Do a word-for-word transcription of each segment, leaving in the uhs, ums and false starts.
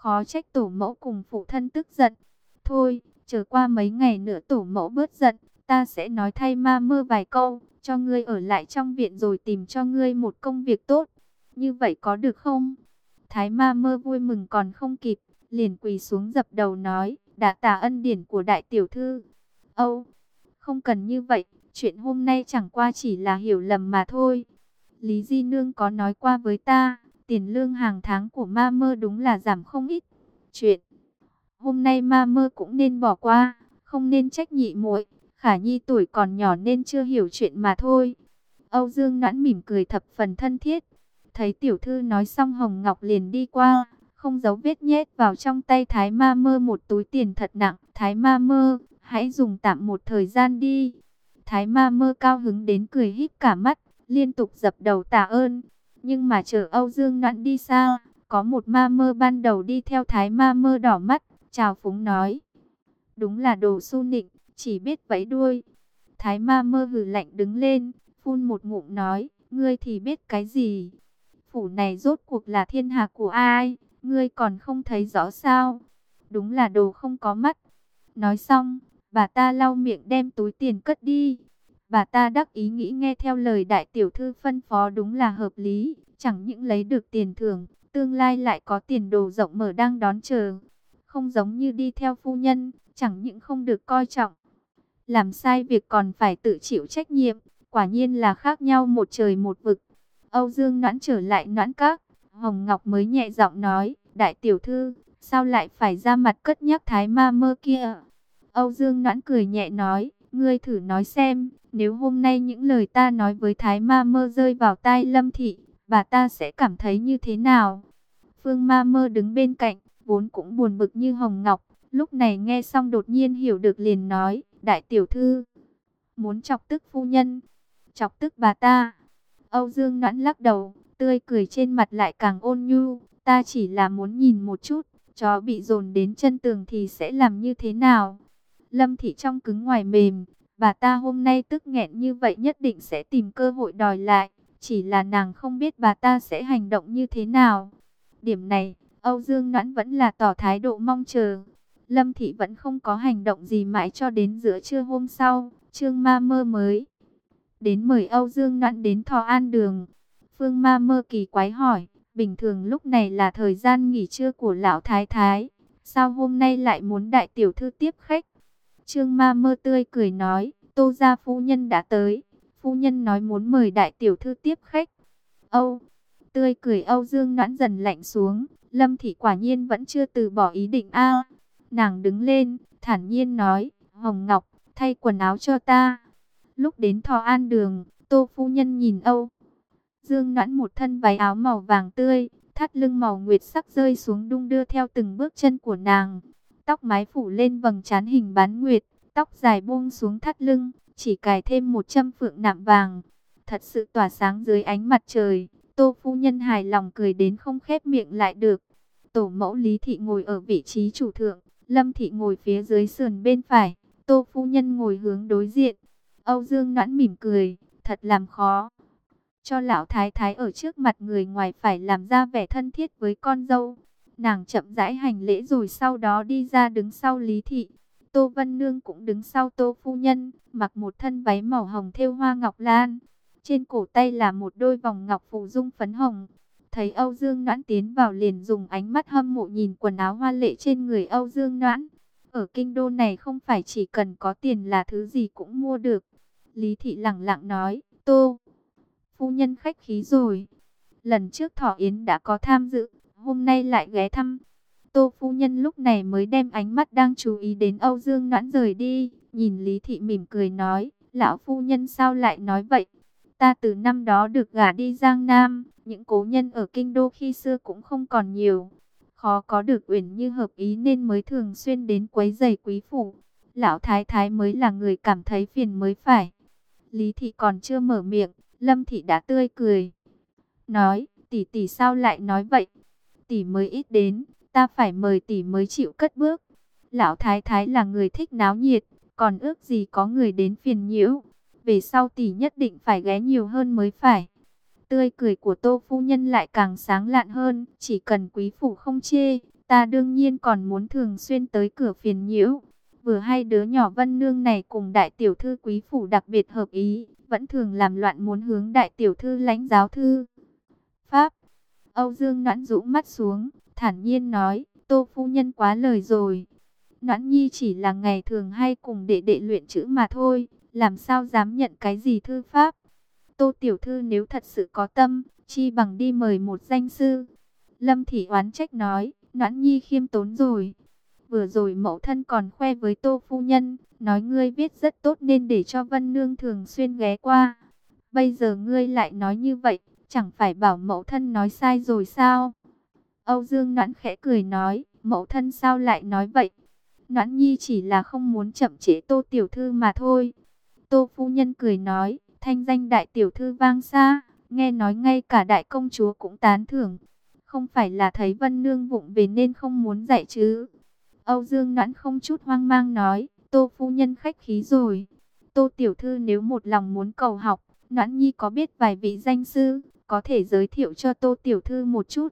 Khó trách tổ mẫu cùng phụ thân tức giận. Thôi, chờ qua mấy ngày nữa tổ mẫu bớt giận, ta sẽ nói thay ma mơ vài câu, cho ngươi ở lại trong viện rồi tìm cho ngươi một công việc tốt. Như vậy có được không? Thái ma mơ vui mừng còn không kịp, liền quỳ xuống dập đầu nói, đã tạ ân điển của đại tiểu thư. Âu, không cần như vậy, chuyện hôm nay chẳng qua chỉ là hiểu lầm mà thôi. Lý Di Nương có nói qua với ta, tiền lương hàng tháng của ma mơ đúng là giảm không ít. Chuyện hôm nay ma mơ cũng nên bỏ qua, không nên trách nhị muội. Khả Nhi tuổi còn nhỏ nên chưa hiểu chuyện mà thôi. Âu Dương Noãn mỉm cười thập phần thân thiết. Thấy tiểu thư nói xong, Hồng Ngọc liền đi qua, không giấu vết nhét vào trong tay Thái ma mơ một túi tiền thật nặng. Thái ma mơ, hãy dùng tạm một thời gian đi. Thái ma mơ cao hứng đến cười híp cả mắt, liên tục dập đầu tạ ơn. Nhưng mà chờ Âu Dương Noãn đi xa, có một ma mơ ban đầu đi theo Thái ma mơ đỏ mắt, chào phúng nói. Đúng là đồ su nịnh, chỉ biết vẫy đuôi. Thái ma mơ hừ lạnh đứng lên, phun một ngụm nói, ngươi thì biết cái gì? Phủ này rốt cuộc là thiên hạ của ai, ngươi còn không thấy rõ sao? Đúng là đồ không có mắt. Nói xong, bà ta lau miệng đem túi tiền cất đi. Bà ta đắc ý nghĩ nghe theo lời đại tiểu thư phân phó đúng là hợp lý, chẳng những lấy được tiền thưởng, tương lai lại có tiền đồ rộng mở đang đón chờ. Không giống như đi theo phu nhân, chẳng những không được coi trọng, làm sai việc còn phải tự chịu trách nhiệm, quả nhiên là khác nhau một trời một vực. Âu Dương Noãn trở lại Noãn Các, Hồng Ngọc mới nhẹ giọng nói, đại tiểu thư, sao lại phải ra mặt cất nhắc Thái ma mơ kia? Âu Dương Noãn cười nhẹ nói, ngươi thử nói xem, nếu hôm nay những lời ta nói với Thái ma mơ rơi vào tai Lâm thị, bà ta sẽ cảm thấy như thế nào? Phương ma mơ đứng bên cạnh, vốn cũng buồn bực như Hồng Ngọc, lúc này nghe xong đột nhiên hiểu được liền nói, đại tiểu thư, muốn chọc tức phu nhân, chọc tức bà ta. Âu Dương Noãn lắc đầu, tươi cười trên mặt lại càng ôn nhu, ta chỉ là muốn nhìn một chút, chó bị dồn đến chân tường thì sẽ làm như thế nào? Lâm thị trong cứng ngoài mềm, bà ta hôm nay tức nghẹn như vậy nhất định sẽ tìm cơ hội đòi lại, chỉ là nàng không biết bà ta sẽ hành động như thế nào. Điểm này, Âu Dương Noãn vẫn là tỏ thái độ mong chờ. Lâm thị vẫn không có hành động gì mãi cho đến giữa trưa hôm sau, Trương ma mơ mới đến mời Âu Dương Noãn đến Thọ An Đường. Phương ma mơ kỳ quái hỏi, bình thường lúc này là thời gian nghỉ trưa của lão thái thái, sao hôm nay lại muốn đại tiểu thư tiếp khách? Trương ma mơ tươi cười nói, Tô gia phu nhân đã tới, phu nhân nói muốn mời đại tiểu thư tiếp khách. Âu, tươi cười Âu Dương Noãn dần lạnh xuống, Lâm thị quả nhiên vẫn chưa từ bỏ ý định a. Nàng đứng lên, thản nhiên nói, Hồng Ngọc, thay quần áo cho ta. Lúc đến Thọ An Đường, Tô phu nhân nhìn Âu Dương Noãn một thân váy áo màu vàng tươi, thắt lưng màu nguyệt sắc rơi xuống đung đưa theo từng bước chân của nàng. Tóc mái phủ lên vầng trán hình bán nguyệt, tóc dài buông xuống thắt lưng, chỉ cài thêm một châm phượng nạm vàng. Thật sự tỏa sáng dưới ánh mặt trời. Tô phu nhân hài lòng cười đến không khép miệng lại được. Tổ mẫu Lý thị ngồi ở vị trí chủ thượng, Lâm thị ngồi phía dưới sườn bên phải, Tô phu nhân ngồi hướng đối diện. Âu Dương Noãn mỉm cười, thật làm khó cho lão thái thái ở trước mặt người ngoài phải làm ra vẻ thân thiết với con dâu. Nàng chậm rãi hành lễ rồi sau đó đi ra đứng sau Lý thị. Tô Vân Nương cũng đứng sau Tô phu nhân, mặc một thân váy màu hồng thêu hoa ngọc lan. Trên cổ tay là một đôi vòng ngọc phù dung phấn hồng. Thấy Âu Dương Noãn tiến vào liền dùng ánh mắt hâm mộ nhìn quần áo hoa lệ trên người Âu Dương Noãn. Ở kinh đô này không phải chỉ cần có tiền là thứ gì cũng mua được. Lý thị lẳng lặng nói, Tô phu nhân khách khí rồi. Lần trước Thọ Yến đã có tham dự, hôm nay lại ghé thăm. Tô phu nhân lúc này mới đem ánh mắt đang chú ý đến Âu Dương Noãn rời đi, nhìn Lý thị mỉm cười nói, lão phu nhân sao lại nói vậy? Ta từ năm đó được gả đi Giang Nam, những cố nhân ở kinh đô khi xưa cũng không còn nhiều. Khó có được Uyển Như hợp ý nên mới thường xuyên đến quấy rầy quý phủ. Lão thái thái mới là người cảm thấy phiền mới phải. Lý thị còn chưa mở miệng, Lâm thị đã tươi cười. Nói, tỷ tỷ sao lại nói vậy? Tỷ mới ít đến, ta phải mời tỷ mới chịu cất bước. Lão thái thái là người thích náo nhiệt, còn ước gì có người đến phiền nhiễu. Về sau tỷ nhất định phải ghé nhiều hơn mới phải. Tươi cười của Tô phu nhân lại càng sáng lạn hơn, chỉ cần quý phủ không chê, ta đương nhiên còn muốn thường xuyên tới cửa phiền nhiễu. Vừa hay đứa nhỏ Vân Nương này cùng đại tiểu thư quý phủ đặc biệt hợp ý, vẫn thường làm loạn muốn hướng đại tiểu thư lãnh giáo thư pháp. Âu Dương Noãn rũ mắt xuống, thản nhiên nói, Tô phu nhân quá lời rồi. Noãn nhi chỉ là ngày thường hay cùng đệ đệ luyện chữ mà thôi, làm sao dám nhận cái gì thư pháp. Tô tiểu thư nếu thật sự có tâm, chi bằng đi mời một danh sư. Lâm Thị oán trách nói, Noãn nhi khiêm tốn rồi. Vừa rồi mẫu thân còn khoe với Tô phu nhân, nói ngươi viết rất tốt nên để cho Vân Nương thường xuyên ghé qua. Bây giờ ngươi lại nói như vậy, chẳng phải bảo mẫu thân nói sai rồi sao? Âu Dương Noãn khẽ cười nói, mẫu thân sao lại nói vậy? Noãn nhi chỉ là không muốn chậm trễ Tô tiểu thư mà thôi. Tô phu nhân cười nói, thanh danh đại tiểu thư vang xa, nghe nói ngay cả đại công chúa cũng tán thưởng. Không phải là thấy Vân Nương vụng về nên không muốn dạy chứ? Âu Dương Noãn không chút hoang mang nói, Tô phu nhân khách khí rồi. Tô tiểu thư nếu một lòng muốn cầu học, Noãn nhi có biết vài vị danh sư, có thể giới thiệu cho Tô tiểu thư một chút.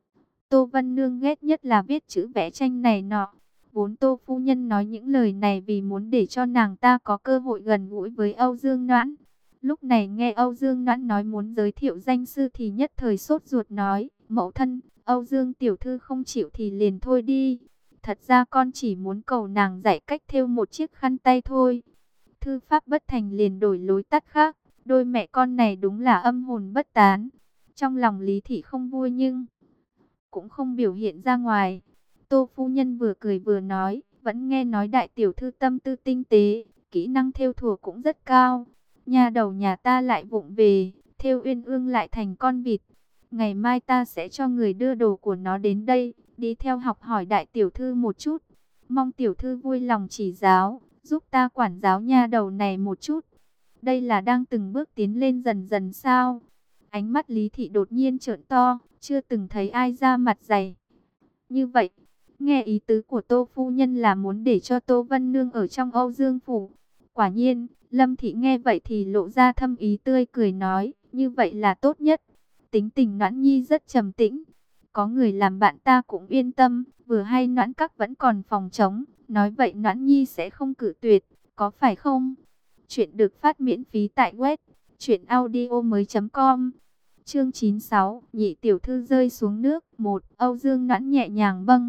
Tô Vân Nương ghét nhất là viết chữ vẽ tranh này nọ. Vốn Tô phu nhân nói những lời này vì muốn để cho nàng ta có cơ hội gần gũi với Âu Dương Noãn. Lúc này nghe Âu Dương Noãn nói muốn giới thiệu danh sư thì nhất thời sốt ruột nói, mẫu thân, Âu Dương tiểu thư không chịu thì liền thôi đi. Thật ra con chỉ muốn cầu nàng dạy cách thêu một chiếc khăn tay thôi. Thư pháp bất thành liền đổi lối tắt khác, đôi mẹ con này đúng là âm hồn bất tán. Trong lòng Lý Thị không vui nhưng cũng không biểu hiện ra ngoài. Tô phu nhân vừa cười vừa nói, vẫn nghe nói đại tiểu thư tâm tư tinh tế, kỹ năng thêu thùa cũng rất cao. Nhà đầu nhà ta lại vụng về, thêu uyên ương lại thành con vịt. Ngày mai ta sẽ cho người đưa đồ của nó đến đây, đi theo học hỏi đại tiểu thư một chút. Mong tiểu thư vui lòng chỉ giáo, giúp ta quản giáo nha đầu này một chút. Đây là đang từng bước tiến lên dần dần sao? Ánh mắt Lý Thị đột nhiên trợn to, chưa từng thấy ai ra mặt dày như vậy. Nghe ý tứ của Tô phu nhân là muốn để cho Tô Vân Nương ở trong Âu Dương phủ. Quả nhiên, Lâm Thị nghe vậy thì lộ ra thâm ý tươi cười nói, như vậy là tốt nhất. Tính tình Noãn nhi rất trầm tĩnh, có người làm bạn ta cũng yên tâm. Vừa hay Noãn các vẫn còn phòng trống, nói vậy Noãn nhi sẽ không cự tuyệt, có phải không? Chuyện được phát miễn phí tại web truyện audio mới.com. Chương chín mươi sáu, nhị tiểu thư rơi xuống nước. Một, Âu Dương Noãn nhẹ nhàng bâng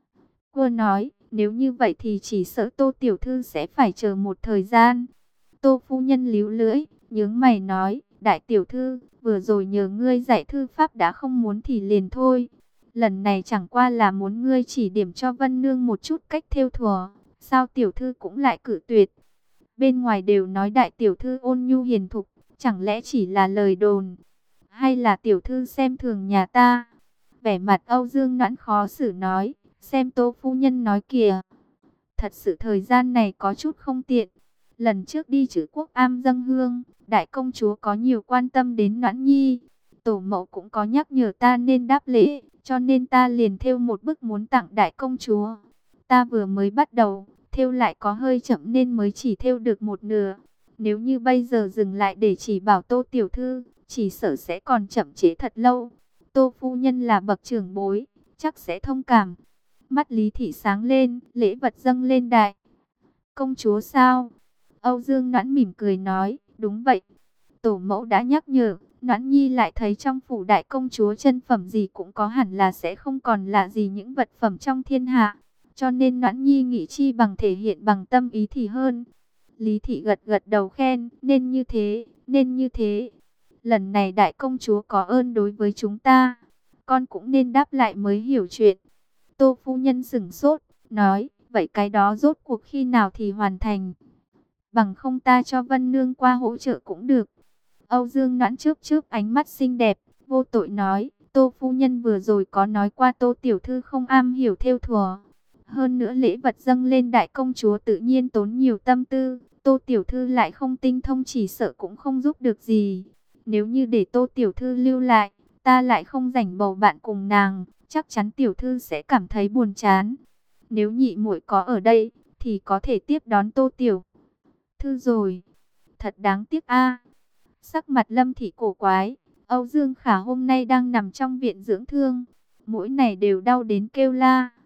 cô nói, nếu như vậy thì chỉ sợ Tô tiểu thư sẽ phải chờ một thời gian. Tô phu nhân líu lưỡi, nhướng mày nói, đại tiểu thư, vừa rồi nhờ ngươi dạy thư pháp đã không muốn thì liền thôi. Lần này chẳng qua là muốn ngươi chỉ điểm cho Vân Nương một chút cách thêu thùa, sao tiểu thư cũng lại cự tuyệt? Bên ngoài đều nói đại tiểu thư ôn nhu hiền thục, chẳng lẽ chỉ là lời đồn? Hay là tiểu thư xem thường nhà ta? Vẻ mặt Âu Dương Noãn khó xử nói, xem Tô phu nhân nói kìa. Thật sự thời gian này có chút không tiện. Lần trước đi Trữ Quốc Am dâng hương, đại công chúa có nhiều quan tâm đến Noãn nhi. Tổ mẫu cũng có nhắc nhở ta nên đáp lễ, cho nên ta liền thêu một bức muốn tặng đại công chúa. Ta vừa mới bắt đầu, thêu lại có hơi chậm nên mới chỉ thêu được một nửa. Nếu như bây giờ dừng lại để chỉ bảo Tô tiểu thư, chỉ sợ sẽ còn chậm trễ thật lâu. Tô phu nhân là bậc trưởng bối, chắc sẽ thông cảm. Mắt Lý Thị sáng lên, lễ vật dâng lên đại công chúa sao? Âu Dương Noãn mỉm cười nói, đúng vậy. Tổ mẫu đã nhắc nhở, Noãn nhi lại thấy trong phủ đại công chúa chân phẩm gì cũng có, hẳn là sẽ không còn là gì những vật phẩm trong thiên hạ. Cho nên Noãn nhi nghĩ chi bằng thể hiện bằng tâm ý thì hơn. Lý Thị gật gật đầu khen, nên như thế, nên như thế. Lần này đại công chúa có ơn đối với chúng ta, con cũng nên đáp lại mới hiểu chuyện. Tô phu nhân sửng sốt, nói, vậy cái đó rốt cuộc khi nào thì hoàn thành? Bằng không ta cho Vân Nương qua hỗ trợ cũng được. Âu Dương Noãn chớp chớp ánh mắt xinh đẹp, vô tội nói, Tô phu nhân vừa rồi có nói qua Tô tiểu thư không am hiểu thêu thùa. Hơn nữa lễ vật dâng lên đại công chúa tự nhiên tốn nhiều tâm tư, Tô tiểu thư lại không tinh thông chỉ sợ cũng không giúp được gì. Nếu như để Tô tiểu thư lưu lại, ta lại không rảnh bầu bạn cùng nàng, chắc chắn tiểu thư sẽ cảm thấy buồn chán. Nếu nhị muội có ở đây, thì có thể tiếp đón Tô tiểu thư rồi. Thật đáng tiếc a. Sắc mặt Lâm Thị cổ quái, Âu Dương Khả hôm nay đang nằm trong viện dưỡng thương, mỗi ngày đều đau đến kêu la,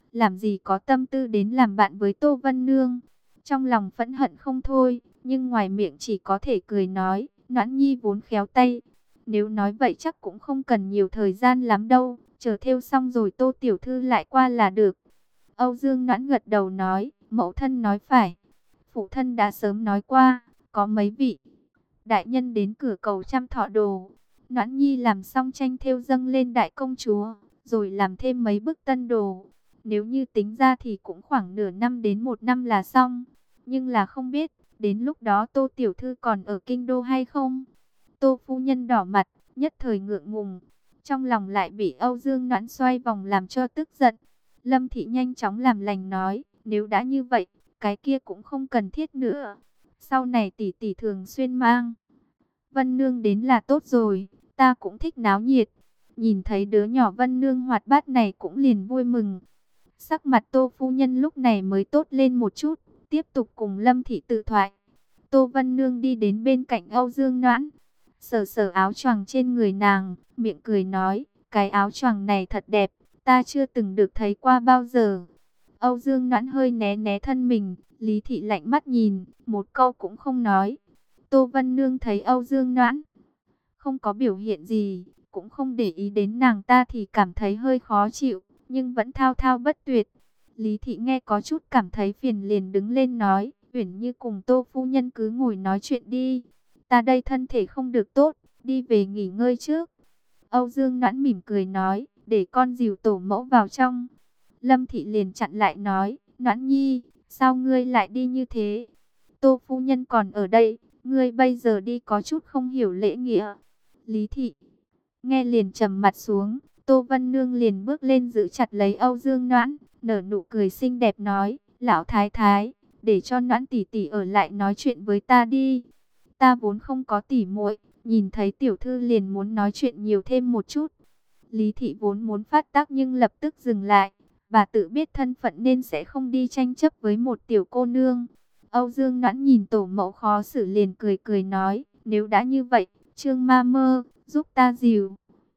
làm gì có tâm tư đến làm bạn với Tô Vân Nương. Trong lòng phẫn hận không thôi, nhưng ngoài miệng chỉ có thể cười nói, Noãn Nhi vốn khéo tay. Nếu nói vậy chắc cũng không cần nhiều thời gian lắm đâu, chờ thêu xong rồi Tô Tiểu Thư lại qua là được. Âu Dương Noãn gật đầu nói, mẫu thân nói phải. Phụ thân đã sớm nói qua, có mấy vị đại nhân đến cửa cầu chăm thọ đồ. Noãn Nhi làm xong tranh thêu dâng lên đại công chúa, rồi làm thêm mấy bức tân đồ. Nếu như tính ra thì cũng khoảng nửa năm đến một năm là xong. Nhưng là không biết, đến lúc đó Tô Tiểu Thư còn ở kinh đô hay không? Tô phu nhân đỏ mặt, nhất thời ngượng ngùng. Trong lòng lại bị Âu Dương Noãn xoay vòng làm cho tức giận. Lâm Thị nhanh chóng làm lành nói, nếu đã như vậy, cái kia cũng không cần thiết nữa. Sau này tỷ tỷ thường xuyên mang Vân Nương đến là tốt rồi, ta cũng thích náo nhiệt. Nhìn thấy đứa nhỏ Vân Nương hoạt bát này cũng liền vui mừng. Sắc mặt Tô phu nhân lúc này mới tốt lên một chút, tiếp tục cùng Lâm Thị tự thoại. Tô Vân Nương đi đến bên cạnh Âu Dương Noãn, sờ sờ áo choàng trên người nàng, miệng cười nói, cái áo choàng này thật đẹp, ta chưa từng được thấy qua bao giờ. Âu Dương Noãn hơi né né thân mình, Lý Thị lạnh mắt nhìn, một câu cũng không nói. Tô Vân Nương thấy Âu Dương Noãn không có biểu hiện gì, cũng không để ý đến nàng ta thì cảm thấy hơi khó chịu, nhưng vẫn thao thao bất tuyệt. Lý Thị nghe có chút cảm thấy phiền liền đứng lên nói, Uyển Như cùng Tô phu nhân cứ ngồi nói chuyện đi. Ta đây thân thể không được tốt, đi về nghỉ ngơi trước. Âu Dương Noãn mỉm cười nói, để con dìu tổ mẫu vào trong. Lâm Thị liền chặn lại nói, Noãn Nhi, sao ngươi lại đi như thế? Tô phu nhân còn ở đây, ngươi bây giờ đi có chút không hiểu lễ nghĩa. Lý Thị nghe liền trầm mặt xuống, Tô Vân Nương liền bước lên giữ chặt lấy Âu Dương Noãn, nở nụ cười xinh đẹp nói, lão thái thái, để cho Noãn tỷ tỷ ở lại nói chuyện với ta đi. Ta vốn không có tỉ muội, nhìn thấy tiểu thư liền muốn nói chuyện nhiều thêm một chút. Lý Thị vốn muốn phát tác nhưng lập tức dừng lại. Bà tự biết thân phận nên sẽ không đi tranh chấp với một tiểu cô nương. Âu Dương Noãn nhìn tổ mẫu khó xử liền cười cười nói, nếu đã như vậy, Trương ma mơ, giúp ta dìu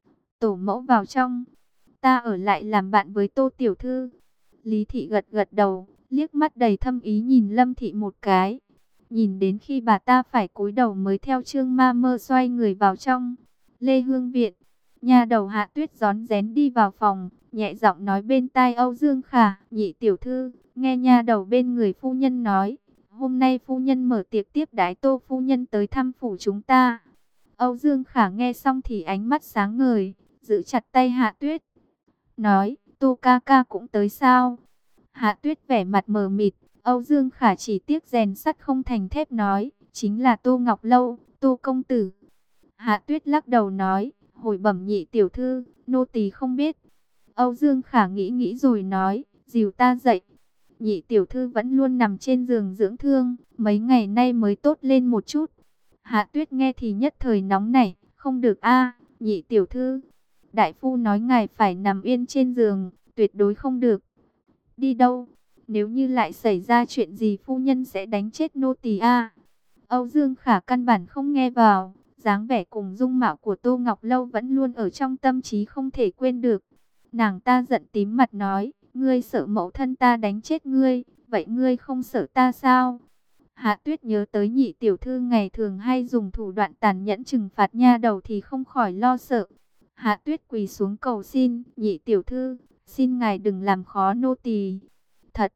tổ mẫu vào trong. Ta ở lại làm bạn với Tô tiểu thư. Lý Thị gật gật đầu, liếc mắt đầy thâm ý nhìn Lâm Thị một cái. Nhìn đến khi bà ta phải cúi đầu mới theo Trương ma mơ xoay người vào trong. Lê Hương viện, nhà đầu Hạ Tuyết rón rén đi vào phòng, nhẹ giọng nói bên tai Âu Dương Khả, nhị tiểu thư, nghe nha đầu bên người phu nhân nói, hôm nay phu nhân mở tiệc tiếp đái Tô phu nhân tới thăm phủ chúng ta. Âu Dương Khả nghe xong thì ánh mắt sáng ngời, giữ chặt tay Hạ Tuyết, nói, Tô ca ca cũng tới sao? Hạ Tuyết vẻ mặt mờ mịt, Âu Dương Khả chỉ tiếc rèn sắt không thành thép nói, chính là Tô Ngọc Lâu, Tô công tử. Hạ Tuyết lắc đầu nói, hồi bẩm nhị tiểu thư, nô tỳ không biết. Âu Dương Khả nghĩ nghĩ rồi nói, dìu ta dậy. Nhị tiểu thư vẫn luôn nằm trên giường dưỡng thương, mấy ngày nay mới tốt lên một chút. Hạ Tuyết nghe thì nhất thời nóng nảy, không được a, nhị tiểu thư. Đại phu nói ngài phải nằm yên trên giường, tuyệt đối không được. Đi đâu? Nếu như lại xảy ra chuyện gì phu nhân sẽ đánh chết nô tỳ a. Âu Dương Khả căn bản không nghe vào, dáng vẻ cùng dung mạo của Tô Ngọc Lâu vẫn luôn ở trong tâm trí không thể quên được. Nàng ta giận tím mặt nói, ngươi sợ mẫu thân ta đánh chết ngươi, vậy ngươi không sợ ta sao? Hạ Tuyết nhớ tới nhị tiểu thư ngày thường hay dùng thủ đoạn tàn nhẫn trừng phạt nha đầu thì không khỏi lo sợ. Hạ Tuyết quỳ xuống cầu xin, nhị tiểu thư, xin ngài đừng làm khó nô tỳ. Thật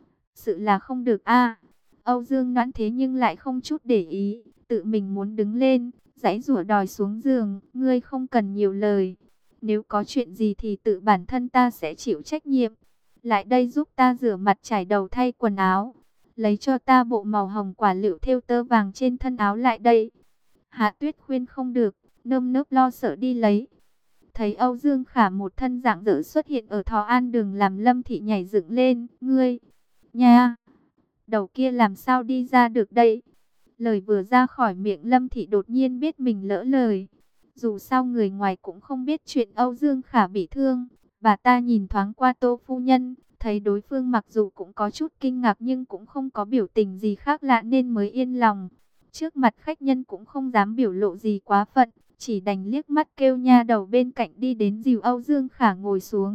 sự là không được a. Âu Dương Noãn thế nhưng lại không chút để ý, tự mình muốn đứng lên, giãy giụa đòi xuống giường, ngươi không cần nhiều lời. Nếu có chuyện gì thì tự bản thân ta sẽ chịu trách nhiệm. Lại đây giúp ta rửa mặt chải đầu thay quần áo. Lấy cho ta bộ màu hồng quả lựu thêu tơ vàng trên thân áo lại đây. Hạ Tuyết khuyên không được, nơm nớp lo sợ đi lấy. Thấy Âu Dương Khả một thân rạng rỡ xuất hiện ở Thọ An đường làm Lâm Thị nhảy dựng lên. Ngươi, nha, đầu kia làm sao đi ra được đây? Lời vừa ra khỏi miệng Lâm Thị đột nhiên biết mình lỡ lời. Dù sao người ngoài cũng không biết chuyện Âu Dương Khả bị thương. Bà ta nhìn thoáng qua Tô phu nhân, thấy đối phương mặc dù cũng có chút kinh ngạc nhưng cũng không có biểu tình gì khác lạ nên mới yên lòng. Trước mặt khách nhân cũng không dám biểu lộ gì quá phận, chỉ đành liếc mắt kêu nha đầu bên cạnh đi đến dìu Âu Dương Khả ngồi xuống.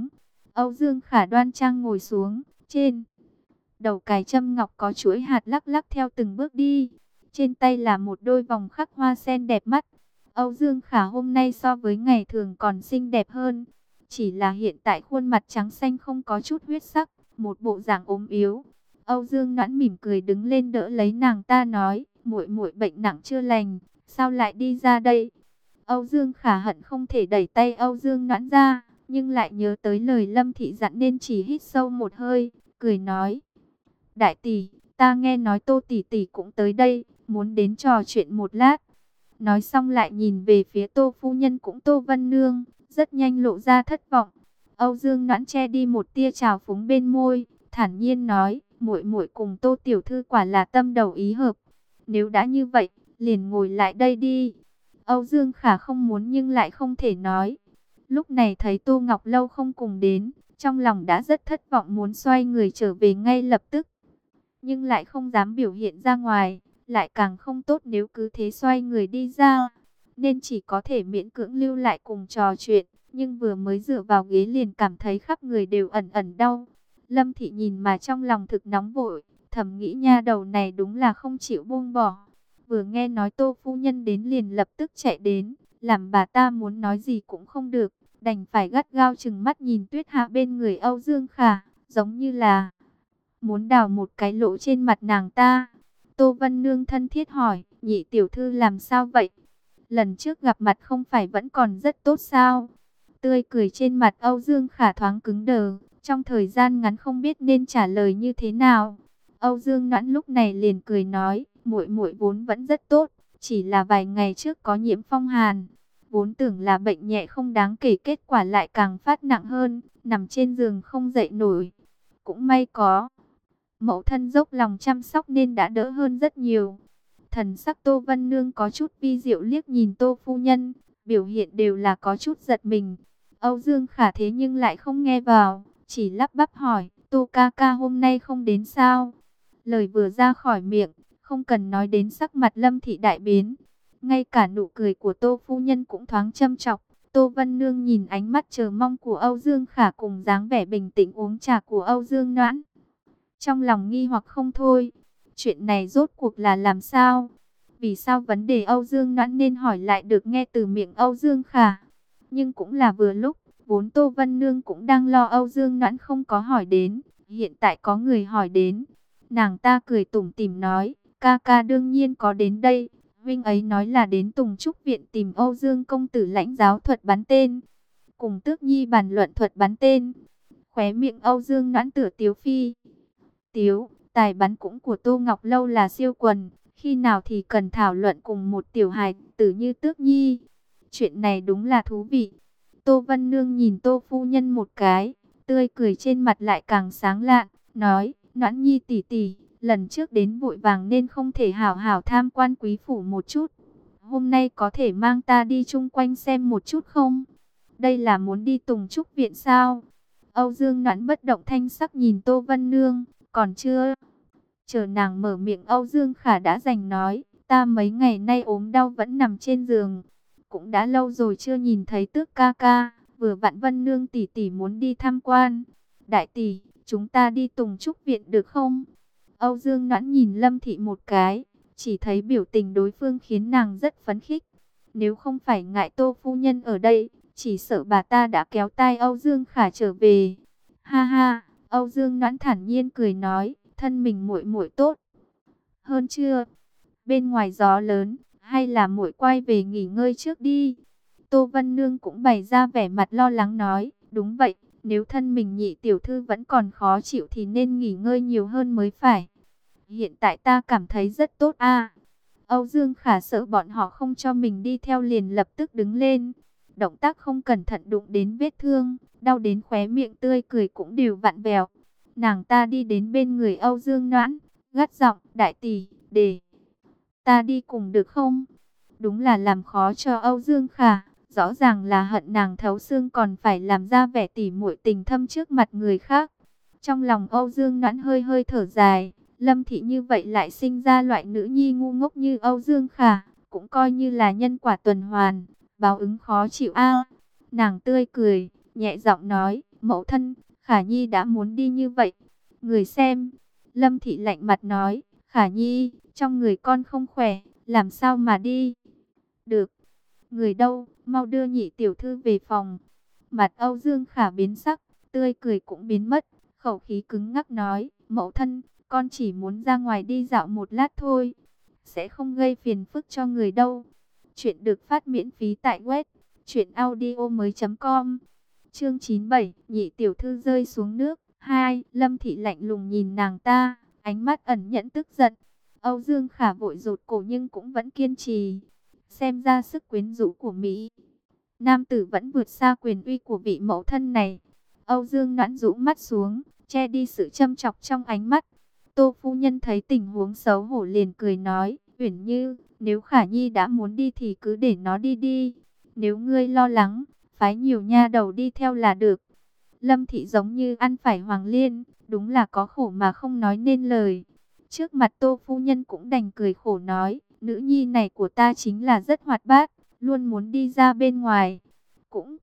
Âu Dương Khả đoan trang ngồi xuống, trên đầu cài châm ngọc có chuỗi hạt lắc lắc theo từng bước đi. Trên tay là một đôi vòng khắc hoa sen đẹp mắt. Âu Dương Khả hôm nay so với ngày thường còn xinh đẹp hơn. Chỉ là hiện tại khuôn mặt trắng xanh không có chút huyết sắc, một bộ dạng ốm yếu. Âu Dương Noãn mỉm cười đứng lên đỡ lấy nàng ta nói, muội muội bệnh nặng chưa lành, sao lại đi ra đây? Âu Dương Khả hận không thể đẩy tay Âu Dương Noãn ra, nhưng lại nhớ tới lời Lâm Thị dặn nên chỉ hít sâu một hơi, cười nói. Đại tỷ, ta nghe nói Tô tỷ tỷ cũng tới đây, muốn đến trò chuyện một lát. Nói xong lại nhìn về phía Tô phu nhân cũng Tô Vân Nương, rất nhanh lộ ra thất vọng. Âu Dương Noãn che đi một tia trào phúng bên môi, thản nhiên nói, muội muội cùng Tô tiểu thư quả là tâm đầu ý hợp. Nếu đã như vậy, liền ngồi lại đây đi. Âu Dương Khả không muốn nhưng lại không thể nói. Lúc này thấy Tô Ngọc Lâu không cùng đến, trong lòng đã rất thất vọng muốn xoay người trở về ngay lập tức. Nhưng lại không dám biểu hiện ra ngoài, lại càng không tốt nếu cứ thế xoay người đi ra. Nên chỉ có thể miễn cưỡng lưu lại cùng trò chuyện, nhưng vừa mới dựa vào ghế liền cảm thấy khắp người đều ẩn ẩn đau. Lâm Thị nhìn mà trong lòng thực nóng vội, thầm nghĩ nha đầu này đúng là không chịu buông bỏ. Vừa nghe nói Tô phu nhân đến liền lập tức chạy đến, làm bà ta muốn nói gì cũng không được, đành phải gắt gao chừng mắt nhìn Tuyết Hạ bên người Âu Dương Khả, giống như là muốn đào một cái lỗ trên mặt nàng ta. Tô Vân Nương thân thiết hỏi, nhị tiểu thư làm sao vậy? Lần trước gặp mặt không phải vẫn còn rất tốt sao? Tươi cười trên mặt Âu Dương Khả thoáng cứng đờ, trong thời gian ngắn không biết nên trả lời như thế nào. Âu Dương Noãn lúc này liền cười nói, muội muội vốn vẫn rất tốt, chỉ là vài ngày trước có nhiễm phong hàn. Vốn tưởng là bệnh nhẹ không đáng kể, kết quả lại càng phát nặng hơn, nằm trên giường không dậy nổi. Cũng may có mẫu thân dốc lòng chăm sóc nên đã đỡ hơn rất nhiều. Thần sắc Tô Vân Nương có chút vi diệu liếc nhìn Tô phu nhân, biểu hiện đều là có chút giật mình. Âu Dương Khả thế nhưng lại không nghe vào, chỉ lắp bắp hỏi, Tô ca ca hôm nay không đến sao? Lời vừa ra khỏi miệng, không cần nói đến sắc mặt Lâm Thị đại biến. Ngay cả nụ cười của Tô phu nhân cũng thoáng châm chọc. Tô Vân Nương nhìn ánh mắt chờ mong của Âu Dương Khả cùng dáng vẻ bình tĩnh uống trà của Âu Dương Noãn. Trong lòng nghi hoặc không thôi, chuyện này rốt cuộc là làm sao? Vì sao vấn đề Âu Dương Noãn nên hỏi lại được nghe từ miệng Âu Dương Khả? Nhưng cũng là vừa lúc, vốn Tô Vân Nương cũng đang lo Âu Dương Noãn không có hỏi đến, hiện tại có người hỏi đến. Nàng ta cười tủm tỉm nói, ca ca đương nhiên có đến đây, huynh ấy nói là đến Tùng Trúc Viện tìm Âu Dương công tử lãnh giáo thuật bắn tên, cùng Tước Nhi bàn luận thuật bắn tên. Khóe miệng Âu Dương Noãn tựa tiếu phi. Tiếu, tài bắn cũng của Tô Ngọc Lâu là siêu quần, khi nào thì cần thảo luận cùng một tiểu hài tử như Tước Nhi. Chuyện này đúng là thú vị. Tô Vân Nương nhìn Tô phu nhân một cái, tươi cười trên mặt lại càng sáng lạn, nói, Noãn Nhi tỷ tỷ, lần trước đến vội vàng nên không thể hảo hảo tham quan quý phủ một chút. Hôm nay có thể mang ta đi chung quanh xem một chút không? Đây là muốn đi Tùng Trúc Viện sao? Âu Dương Noãn bất động thanh sắc nhìn Tô Vân Nương, còn chưa chờ nàng mở miệng Âu Dương Khả đã giành nói, ta mấy ngày nay ốm đau vẫn nằm trên giường. Cũng đã lâu rồi chưa nhìn thấy Tước ca ca, vừa vặn Vân Nương tỷ tỷ muốn đi tham quan. Đại tỷ, chúng ta đi Tùng Trúc Viện được không? Âu Dương Noãn nhìn Lâm Thị một cái, chỉ thấy biểu tình đối phương khiến nàng rất phấn khích. Nếu không phải ngại Tô phu nhân ở đây, chỉ sợ bà ta đã kéo tay Âu Dương Khả trở về. Ha ha, Âu Dương Noãn thản nhiên cười nói, thân mình muội muội tốt hơn chưa? Bên ngoài gió lớn, hay là muội quay về nghỉ ngơi trước đi? Tô Vân Nương cũng bày ra vẻ mặt lo lắng nói, đúng vậy, nếu thân mình nhị tiểu thư vẫn còn khó chịu thì nên nghỉ ngơi nhiều hơn mới phải. Hiện tại ta cảm thấy rất tốt a. Âu Dương Khả sợ bọn họ không cho mình đi theo liền lập tức đứng lên. Động tác không cẩn thận đụng đến vết thương, đau đến khóe miệng tươi cười cũng đều vặn vẹo. Nàng ta đi đến bên người Âu Dương Noãn, gắt giọng, đại tỷ, để ta đi cùng được không? Đúng là làm khó cho Âu Dương Khả, rõ ràng là hận nàng thấu xương còn phải làm ra vẻ tỉ muội tình thâm trước mặt người khác. Trong lòng Âu Dương Noãn hơi hơi thở dài, Lâm Thị như vậy lại sinh ra loại nữ nhi ngu ngốc như Âu Dương Khả, cũng coi như là nhân quả tuần hoàn, báo ứng khó chịu a. Nàng tươi cười, nhẹ giọng nói, Mẫu thân, Khả Nhi đã muốn đi như vậy. Người xem, Lâm Thị lạnh mặt nói, Khả Nhi, trong người con không khỏe, làm sao mà đi? Được, người đâu, mau đưa nhị tiểu thư về phòng. Mặt Âu Dương Khả biến sắc, tươi cười cũng biến mất, khẩu khí cứng ngắc nói, mẫu thân, con chỉ muốn ra ngoài đi dạo một lát thôi, sẽ không gây phiền phức cho người đâu. Chuyện được phát miễn phí tại web truyện audio mới.com. Chương chín mươi bảy, nhị tiểu thư rơi xuống nước. Hai, Lâm Thị lạnh lùng nhìn nàng ta, ánh mắt ẩn nhẫn tức giận. Âu Dương Khả vội rụt cổ nhưng cũng vẫn kiên trì. Xem ra sức quyến rũ của Mỹ nam tử vẫn vượt xa quyền uy của vị mẫu thân này. Âu Dương Noãn rũ mắt xuống, che đi sự châm chọc trong ánh mắt. Tô phu nhân thấy tình huống xấu hổ liền cười nói, Uyển Như, nếu Khả Nhi đã muốn đi thì cứ để nó đi đi. Nếu ngươi lo lắng, phái nhiều nha đầu đi theo là được. Lâm Thị giống như ăn phải hoàng liên, đúng là có khổ mà không nói nên lời. Trước mặt Tô phu nhân cũng đành cười khổ nói, nữ nhi này của ta chính là rất hoạt bát, luôn muốn đi ra bên ngoài. Cũng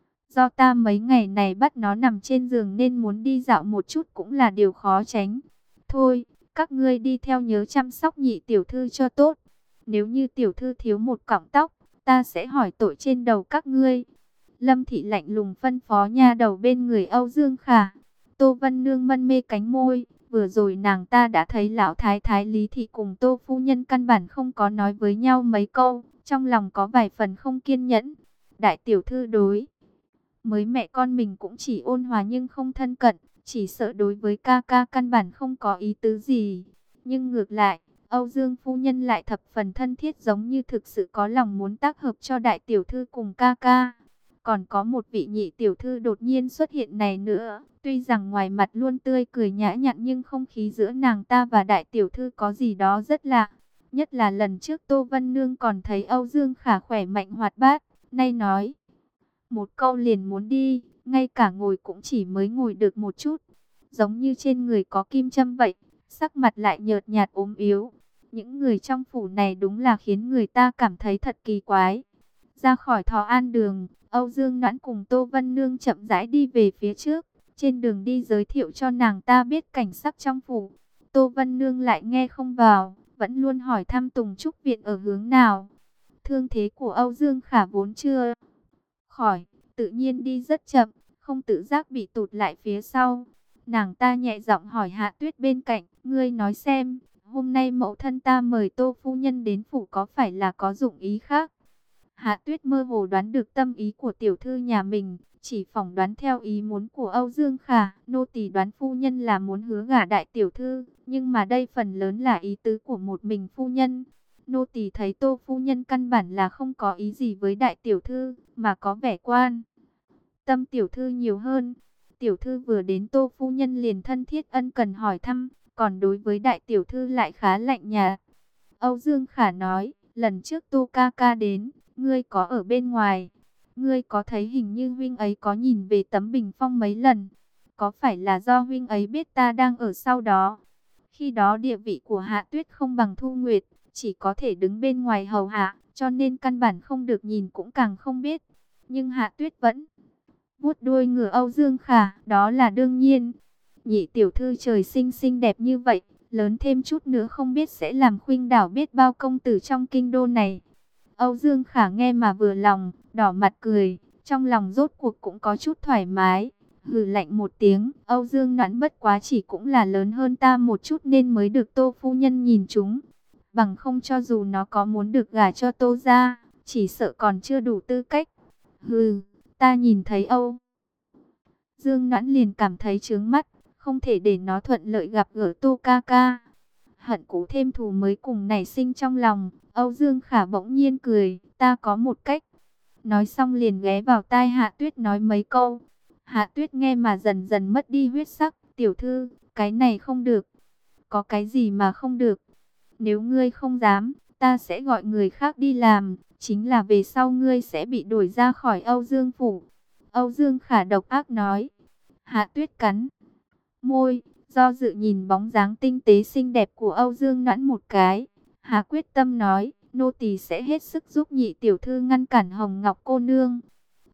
do ta mấy ngày này bắt nó nằm trên giường nên muốn đi dạo một chút cũng là điều khó tránh. Thôi, các ngươi đi theo nhớ chăm sóc nhị tiểu thư cho tốt. Nếu như tiểu thư thiếu một cọng tóc, ta sẽ hỏi tội trên đầu các ngươi. Lâm Thị lạnh lùng phân phó nha đầu bên người Âu Dương Khả. Tô Vân Nương mân mê cánh môi. Vừa rồi nàng ta đã thấy lão thái thái Lý Thị cùng Tô phu nhân căn bản không có nói với nhau mấy câu. Trong lòng có vài phần không kiên nhẫn. Đại tiểu thư đối mới mẹ con mình cũng chỉ ôn hòa nhưng không thân cận. Chỉ sợ đối với ca ca căn bản không có ý tứ gì. Nhưng ngược lại, Âu Dương phu nhân lại thập phần thân thiết, giống như thực sự có lòng muốn tác hợp cho đại tiểu thư cùng ca ca. Còn có một vị nhị tiểu thư đột nhiên xuất hiện này nữa. Tuy rằng ngoài mặt luôn tươi cười nhã nhặn nhưng không khí giữa nàng ta và đại tiểu thư có gì đó rất lạ. Nhất là lần trước Tô Vân Nương còn thấy Âu Dương Khả khỏe mạnh hoạt bát. Nay nói một câu liền muốn đi, ngay cả ngồi cũng chỉ mới ngồi được một chút. Giống như trên người có kim châm vậy, sắc mặt lại nhợt nhạt ốm yếu. Những người trong phủ này đúng là khiến người ta cảm thấy thật kỳ quái. Ra khỏi Thọ An Đường, Âu Dương Noãn cùng Tô Vân Nương chậm rãi đi về phía trước. Trên đường đi giới thiệu cho nàng ta biết cảnh sắc trong phủ. Tô Vân Nương lại nghe không vào, vẫn luôn hỏi thăm Tùng Trúc Viện ở hướng nào. Thương thế của Âu Dương Khả vốn chưa khỏi, tự nhiên đi rất chậm, không tự giác bị tụt lại phía sau. Nàng ta nhẹ giọng hỏi Hạ Tuyết bên cạnh, ngươi nói xem, hôm nay mẫu thân ta mời Tô phu nhân đến phủ có phải là có dụng ý khác? Hạ Tuyết mơ hồ đoán được tâm ý của tiểu thư nhà mình, chỉ phỏng đoán theo ý muốn của Âu Dương Khả. Nô tỳ đoán phu nhân là muốn hứa gả đại tiểu thư, nhưng mà đây phần lớn là ý tứ của một mình phu nhân. Nô tỳ thấy Tô phu nhân căn bản là không có ý gì với đại tiểu thư, mà có vẻ quan tâm tiểu thư nhiều hơn. Tiểu thư vừa đến Tô phu nhân liền thân thiết ân cần hỏi thăm, còn đối với đại tiểu thư lại khá lạnh nhạt. Âu Dương Khả nói, lần trước Tô ca ca đến, ngươi có ở bên ngoài, ngươi có thấy hình như huynh ấy có nhìn về tấm bình phong mấy lần, có phải là do huynh ấy biết ta đang ở sau đó? Khi đó địa vị của Hạ Tuyết không bằng Thu Nguyệt, chỉ có thể đứng bên ngoài hầu hạ, cho nên căn bản không được nhìn cũng càng không biết. Nhưng Hạ Tuyết vẫn vuốt đuôi ngựa Âu Dương Khả, đó là đương nhiên. Nhị tiểu thư trời sinh xinh đẹp như vậy, lớn thêm chút nữa không biết sẽ làm khuynh đảo biết bao công tử trong kinh đô này. Âu Dương Khả nghe mà vừa lòng, đỏ mặt cười, trong lòng rốt cuộc cũng có chút thoải mái. Hừ lạnh một tiếng, Âu Dương Noãn bất quá chỉ cũng là lớn hơn ta một chút nên mới được Tô phu nhân nhìn chúng. Bằng không cho dù nó có muốn được gả cho Tô gia, chỉ sợ còn chưa đủ tư cách. Hừ, ta nhìn thấy Âu Dương Noãn liền cảm thấy chướng mắt, không thể để nó thuận lợi gặp gỡ Tô ca ca. Hận cũ thêm thù mới cùng nảy sinh trong lòng. Âu Dương Khả bỗng nhiên cười, ta có một cách. Nói xong liền ghé vào tai Hạ Tuyết nói mấy câu. Hạ Tuyết nghe mà dần dần mất đi huyết sắc. Tiểu thư, cái này không được. Có cái gì mà không được? Nếu ngươi không dám, ta sẽ gọi người khác đi làm. Chính là về sau ngươi sẽ bị đuổi ra khỏi Âu Dương phủ. Âu Dương Khả độc ác nói. Hạ Tuyết cắn môi, do dự nhìn bóng dáng tinh tế xinh đẹp của Âu Dương Noãn một cái. Hà quyết tâm nói, nô tỳ sẽ hết sức giúp nhị tiểu thư ngăn cản Hồng Ngọc cô nương.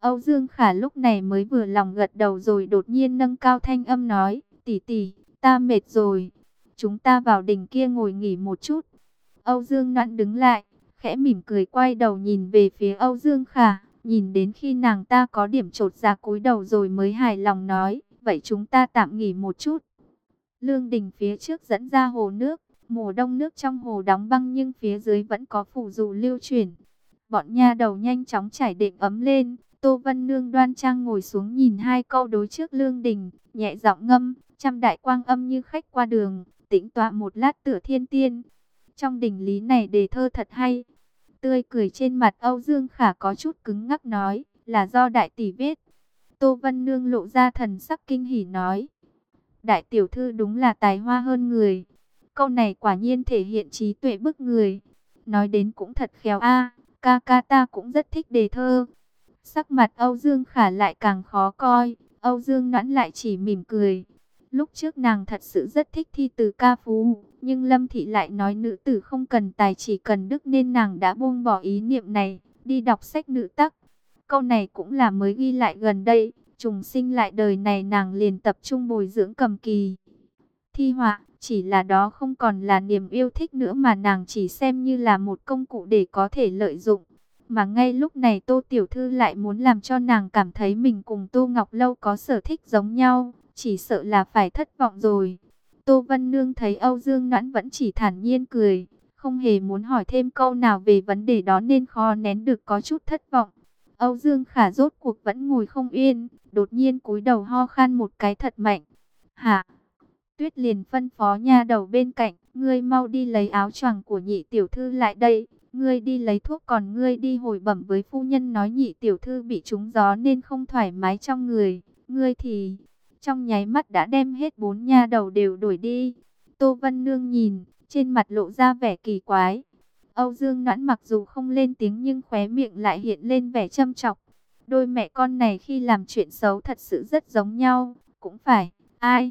Âu Dương Khả lúc này mới vừa lòng gật đầu rồi đột nhiên nâng cao thanh âm nói, tỷ tỷ, ta mệt rồi, chúng ta vào đình kia ngồi nghỉ một chút. Âu Dương Noãn đứng lại, khẽ mỉm cười quay đầu nhìn về phía Âu Dương Khả, nhìn đến khi nàng ta có điểm chột dạ cúi đầu rồi mới hài lòng nói, vậy chúng ta tạm nghỉ một chút. Lương đình phía trước dẫn ra hồ nước, mùa đông nước trong hồ đóng băng nhưng phía dưới vẫn có phù du lưu chuyển. Bọn nha đầu nhanh chóng trải đệm ấm lên, Tô Vân Nương đoan trang ngồi xuống nhìn hai câu đối trước Lương đình, nhẹ giọng ngâm, trăm đại quang âm như khách qua đường, tĩnh tọa một lát tựa thiên tiên. Trong đình lý này đề thơ thật hay. Tươi cười trên mặt Âu Dương Khả có chút cứng ngắc nói, là do đại tỷ viết. Tô Vân Nương lộ ra thần sắc kinh hỉ nói, đại tiểu thư đúng là tài hoa hơn người. Câu này quả nhiên thể hiện trí tuệ bức người. Nói đến cũng thật khéo a, ca ca ta cũng rất thích đề thơ. Sắc mặt Âu Dương Khả lại càng khó coi, Âu Dương Noãn lại chỉ mỉm cười. Lúc trước nàng thật sự rất thích thi từ ca phú, nhưng Lâm Thị lại nói nữ tử không cần tài chỉ cần đức nên nàng đã buông bỏ ý niệm này, đi đọc sách nữ tắc. Câu này cũng là mới ghi lại gần đây, trùng sinh lại đời này nàng liền tập trung bồi dưỡng cầm kỳ. Thi họa, chỉ là đó không còn là niềm yêu thích nữa mà nàng chỉ xem như là một công cụ để có thể lợi dụng. Mà ngay lúc này Tô Tiểu Thư lại muốn làm cho nàng cảm thấy mình cùng Tô Ngọc Lâu có sở thích giống nhau, chỉ sợ là phải thất vọng rồi. Tô Vân Nương thấy Âu Dương Noãn vẫn chỉ thản nhiên cười, không hề muốn hỏi thêm câu nào về vấn đề đó nên khó nén được có chút thất vọng. Âu Dương Khả rốt cuộc vẫn ngồi không yên, đột nhiên cúi đầu ho khan một cái thật mạnh. Hả? Tuyết liền phân phó nha đầu bên cạnh, ngươi mau đi lấy áo choàng của nhị tiểu thư lại đây. Ngươi đi lấy thuốc còn ngươi đi hồi bẩm với phu nhân nói nhị tiểu thư bị trúng gió nên không thoải mái trong người. Ngươi thì trong nháy mắt đã đem hết bốn nha đầu đều đuổi đi. Tô Vân Nương nhìn, trên mặt lộ ra vẻ kỳ quái. Âu Dương Noãn mặc dù không lên tiếng nhưng khóe miệng lại hiện lên vẻ châm chọc. Đôi mẹ con này khi làm chuyện xấu thật sự rất giống nhau. Cũng phải, ai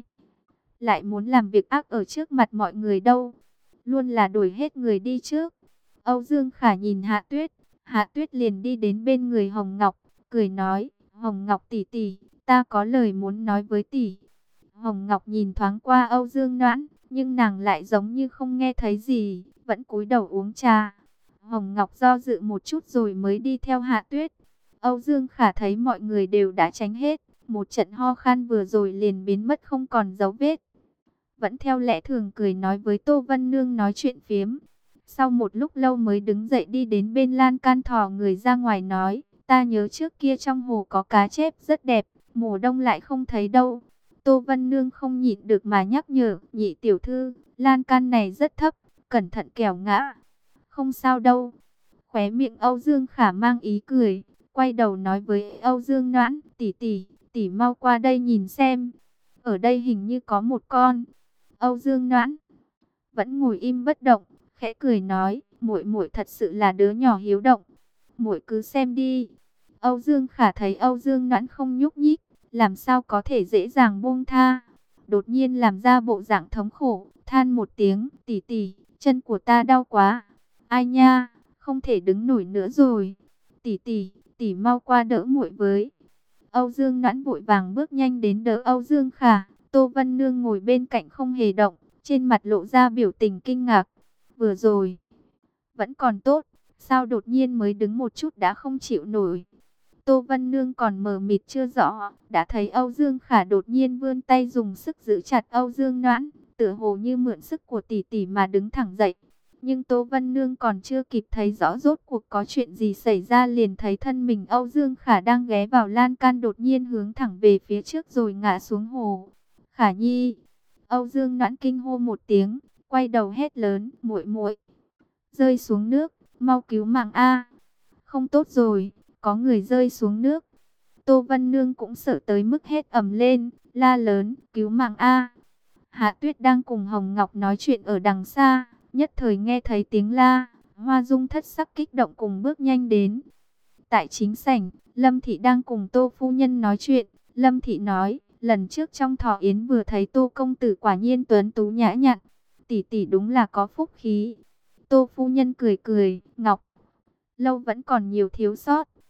lại muốn làm việc ác ở trước mặt mọi người đâu. Luôn là đuổi hết người đi trước. Âu Dương Khả nhìn Hạ Tuyết, Hạ Tuyết liền đi đến bên người Hồng Ngọc, cười nói, Hồng Ngọc tỷ tỷ, ta có lời muốn nói với tỷ. Hồng Ngọc nhìn thoáng qua Âu Dương Noãn, nhưng nàng lại giống như không nghe thấy gì, vẫn cúi đầu uống trà. Hồng Ngọc do dự một chút rồi mới đi theo Hạ Tuyết. Âu Dương Khả thấy mọi người đều đã tránh hết, một trận ho khan vừa rồi liền biến mất không còn dấu vết. Vẫn theo lẽ thường cười nói với Tô Vân Nương nói chuyện phiếm. Sau một lúc lâu mới đứng dậy đi đến bên lan can thò người ra ngoài nói, ta nhớ trước kia trong hồ có cá chép rất đẹp, mùa đông lại không thấy đâu. Tô Vân Nương không nhịn được mà nhắc nhở, nhị tiểu thư, lan can này rất thấp, cẩn thận kẻo ngã. Không sao đâu. Khóe miệng Âu Dương Khả mang ý cười, quay đầu nói với Âu Dương Noãn, tỷ tỷ, tỷ mau qua đây nhìn xem. Ở đây hình như có một con. Âu Dương Noãn vẫn ngồi im bất động, khẽ cười nói, muội muội thật sự là đứa nhỏ hiếu động, muội cứ xem đi. Âu Dương Khả thấy Âu Dương Noãn không nhúc nhích, làm sao có thể dễ dàng buông tha. Đột nhiên làm ra bộ dạng thống khổ, than một tiếng, tỷ tỷ, chân của ta đau quá. Ai nha, không thể đứng nổi nữa rồi. Tỷ tỷ, tỷ mau qua đỡ muội với. Âu Dương Noãn vội vàng bước nhanh đến đỡ Âu Dương Khả. Tô Vân Nương ngồi bên cạnh không hề động, trên mặt lộ ra biểu tình kinh ngạc. Vừa rồi vẫn còn tốt, sao đột nhiên mới đứng một chút đã không chịu nổi. Tô Vân Nương còn mờ mịt chưa rõ, đã thấy Âu Dương Khả đột nhiên vươn tay dùng sức giữ chặt Âu Dương Noãn, tựa hồ như mượn sức của tỷ tỷ mà đứng thẳng dậy. Nhưng Tô Vân Nương còn chưa kịp thấy rõ rốt cuộc có chuyện gì xảy ra liền thấy thân mình Âu Dương Khả đang ghé vào lan can đột nhiên hướng thẳng về phía trước rồi ngã xuống hồ. Khả Nhi! Âu Dương Noãn kinh hô một tiếng, quay đầu hét lớn, muội muội rơi xuống nước, mau cứu mạng a! Không tốt rồi, có người rơi xuống nước. Tô Vân Nương cũng sợ tới mức hét ầm lên, la lớn, cứu mạng a! Hạ Tuyết đang cùng Hồng Ngọc nói chuyện ở đằng xa, nhất thời nghe thấy tiếng la, Hoa Dung thất sắc kích động cùng bước nhanh đến. Tại chính sảnh, Lâm Thị đang cùng Tô phu nhân nói chuyện, Lâm Thị nói, lần trước trong thọ yến vừa thấy Tô công tử quả nhiên tuấn tú nhã nhặn, tỷ tỷ đúng là có phúc khí. Tô phu nhân cười cười, Ngọc Lâu vẫn còn nhiều thiếu sót.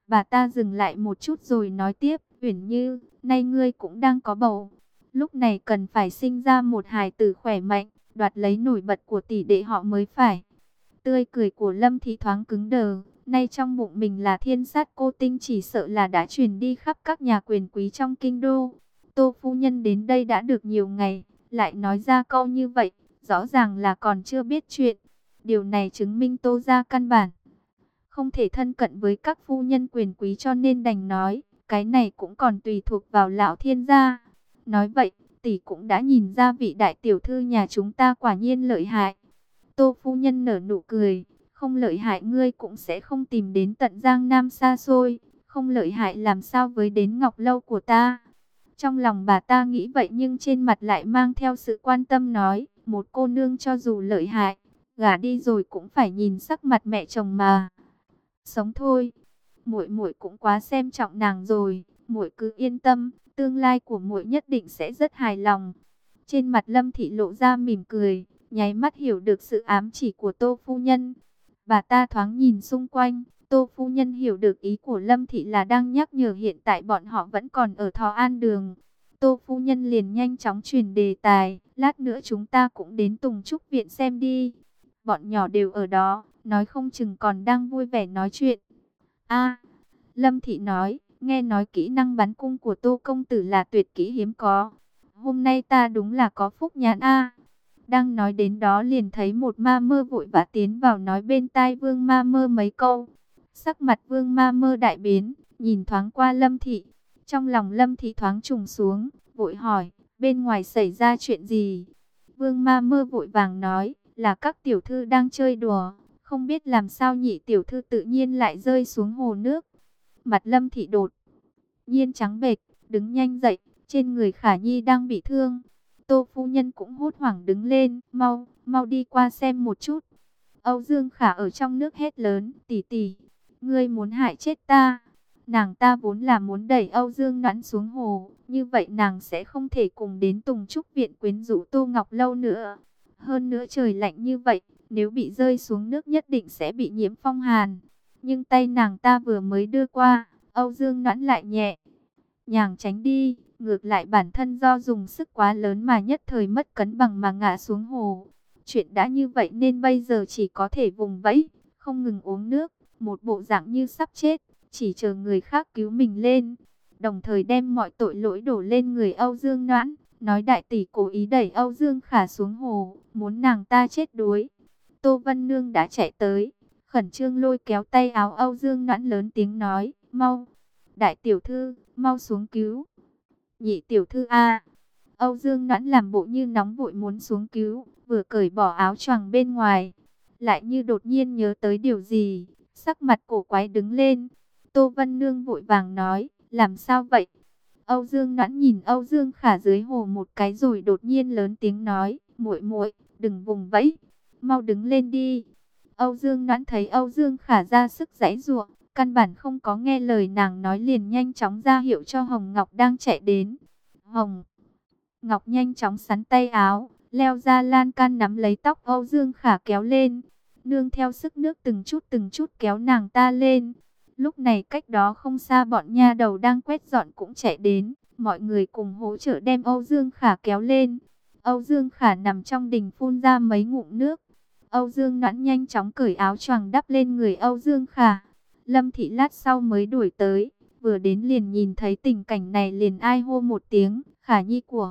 Bà ta dừng lại một chút rồi nói tiếp, Uyển Như, nay ngươi cũng đang có bầu. Lúc này cần phải sinh ra một hài tử khỏe mạnh, đoạt lấy nổi bật của tỷ đệ họ mới phải. Tươi cười của Lâm Thị thoáng cứng đờ, nay trong bụng mình là thiên sát cô tinh chỉ sợ là đã truyền đi khắp các nhà quyền quý trong kinh đô. Tô phu nhân đến đây đã được nhiều ngày, lại nói ra câu như vậy, rõ ràng là còn chưa biết chuyện. Điều này chứng minh Tô gia căn bản không thể thân cận với các phu nhân quyền quý, cho nên đành nói, cái này cũng còn tùy thuộc vào lão thiên gia. Nói vậy, tỷ cũng đã nhìn ra vị đại tiểu thư nhà chúng ta quả nhiên lợi hại. Tô phu nhân nở nụ cười, không lợi hại ngươi cũng sẽ không tìm đến tận Giang Nam xa xôi, không lợi hại làm sao với đến Ngọc Lâu của ta. Trong lòng bà ta nghĩ vậy nhưng trên mặt lại mang theo sự quan tâm nói, một cô nương cho dù lợi hại, gả đi rồi cũng phải nhìn sắc mặt mẹ chồng mà sống thôi. Muội muội cũng quá xem trọng nàng rồi, muội cứ yên tâm, tương lai của muội nhất định sẽ rất hài lòng. Trên mặt Lâm Thị lộ ra mỉm cười, nháy mắt hiểu được sự ám chỉ của Tô phu nhân. Bà ta thoáng nhìn xung quanh, Tô phu nhân hiểu được ý của Lâm Thị là đang nhắc nhở hiện tại bọn họ vẫn còn ở Thọ An Đường. Tô phu nhân liền nhanh chóng chuyển đề tài, lát nữa chúng ta cũng đến Tùng Trúc Viện xem đi. Bọn nhỏ đều ở đó, nói không chừng còn đang vui vẻ nói chuyện. A, Lâm Thị nói, nghe nói kỹ năng bắn cung của Tô công tử là tuyệt kỹ hiếm có. Hôm nay ta đúng là có phúc nhãn a. Đang nói đến đó liền thấy một ma mơ vội vã tiến vào nói bên tai Vương ma mơ mấy câu. Sắc mặt Vương ma mơ đại biến, nhìn thoáng qua Lâm Thị. Trong lòng Lâm Thị thoáng trùng xuống, vội hỏi, bên ngoài xảy ra chuyện gì? Vương ma mơ vội vàng nói, là các tiểu thư đang chơi đùa, không biết làm sao nhị tiểu thư tự nhiên lại rơi xuống hồ nước. Mặt Lâm Thị đột nhiên trắng bệch, đứng nhanh dậy, trên người Khả Nhi đang bị thương. Tô phu nhân cũng hốt hoảng đứng lên, mau, mau đi qua xem một chút. Âu Dương Khả ở trong nước hét lớn, tỷ tỷ, ngươi muốn hại chết ta. Nàng ta vốn là muốn đẩy Âu Dương Noãn xuống hồ, như vậy nàng sẽ không thể cùng đến Tùng Trúc Viện quyến rũ Tô Ngọc Lâu nữa. Hơn nữa trời lạnh như vậy, nếu bị rơi xuống nước nhất định sẽ bị nhiễm phong hàn. Nhưng tay nàng ta vừa mới đưa qua, Âu Dương Noãn lại nhẹ nhàng tránh đi, ngược lại bản thân do dùng sức quá lớn mà nhất thời mất cân bằng mà ngã xuống hồ. Chuyện đã như vậy nên bây giờ chỉ có thể vùng vẫy, không ngừng uống nước, một bộ dạng như sắp chết, chỉ chờ người khác cứu mình lên. Đồng thời đem mọi tội lỗi đổ lên người Âu Dương Noãn, nói đại tỷ cố ý đẩy Âu Dương Khả xuống hồ, muốn nàng ta chết đuối. Tô Vân Nương đã chạy tới, khẩn trương lôi kéo tay áo Âu Dương Noãn lớn tiếng nói, mau, đại tiểu thư, mau xuống cứu. Nhị tiểu thư a. Âu Dương Noãn làm bộ như nóng vội muốn xuống cứu, vừa cởi bỏ áo choàng bên ngoài, lại như đột nhiên nhớ tới điều gì, sắc mặt cổ quái đứng lên. Tô Vân Nương vội vàng nói, làm sao vậy? Âu Dương Noãn nhìn Âu Dương Khả dưới hồ một cái rồi đột nhiên lớn tiếng nói, muội muội, đừng vùng vẫy, mau đứng lên đi. Âu Dương Noãn thấy Âu Dương Khả ra sức giãy giụa, căn bản không có nghe lời nàng nói, liền nhanh chóng ra hiệu cho Hồng Ngọc đang chạy đến. Hồng Ngọc nhanh chóng sắn tay áo, leo ra lan can nắm lấy tóc Âu Dương Khả kéo lên, nương theo sức nước từng chút từng chút kéo nàng ta lên. Lúc này cách đó không xa bọn nha đầu đang quét dọn cũng chạy đến, mọi người cùng hỗ trợ đem Âu Dương Khả kéo lên. Âu Dương Khả nằm trong đình phun ra mấy ngụm nước. Âu Dương Noãn nhanh chóng cởi áo choàng đắp lên người Âu Dương Khả. Lâm Thị lát sau mới đuổi tới, vừa đến liền nhìn thấy tình cảnh này liền ai hô một tiếng, Khả Nhi của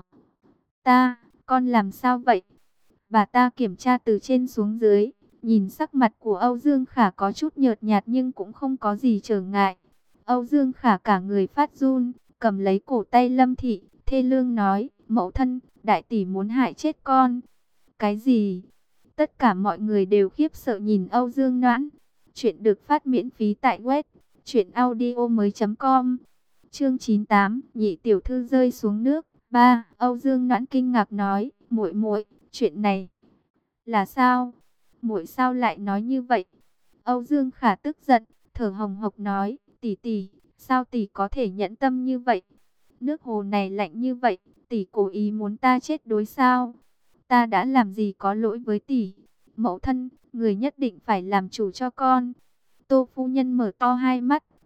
ta, con làm sao vậy? Bà ta kiểm tra từ trên xuống dưới, nhìn sắc mặt của Âu Dương Khả có chút nhợt nhạt nhưng cũng không có gì trở ngại. Âu Dương Khả cả người phát run, cầm lấy cổ tay Lâm Thị, thê lương nói, mẫu thân, đại tỷ muốn hại chết con. Cái gì? Tất cả mọi người đều khiếp sợ nhìn Âu Dương Noãn. Chuyện được phát miễn phí tại web truyện audio mới chấm com. Chương chín mươi tám, nhị tiểu thư rơi xuống nước. ba. Âu Dương Noãn kinh ngạc nói, muội muội, chuyện này là sao? Muội sao lại nói như vậy? Âu Dương Khả tức giận, thở hồng hộc nói, tỷ tỷ, sao tỷ có thể nhẫn tâm như vậy? Nước hồ này lạnh như vậy, tỷ cố ý muốn ta chết đối sao? Ta đã làm gì có lỗi với tỷ? Mẫu thân, người nhất định phải làm chủ cho con. Tô phu nhân mở to hai mắt,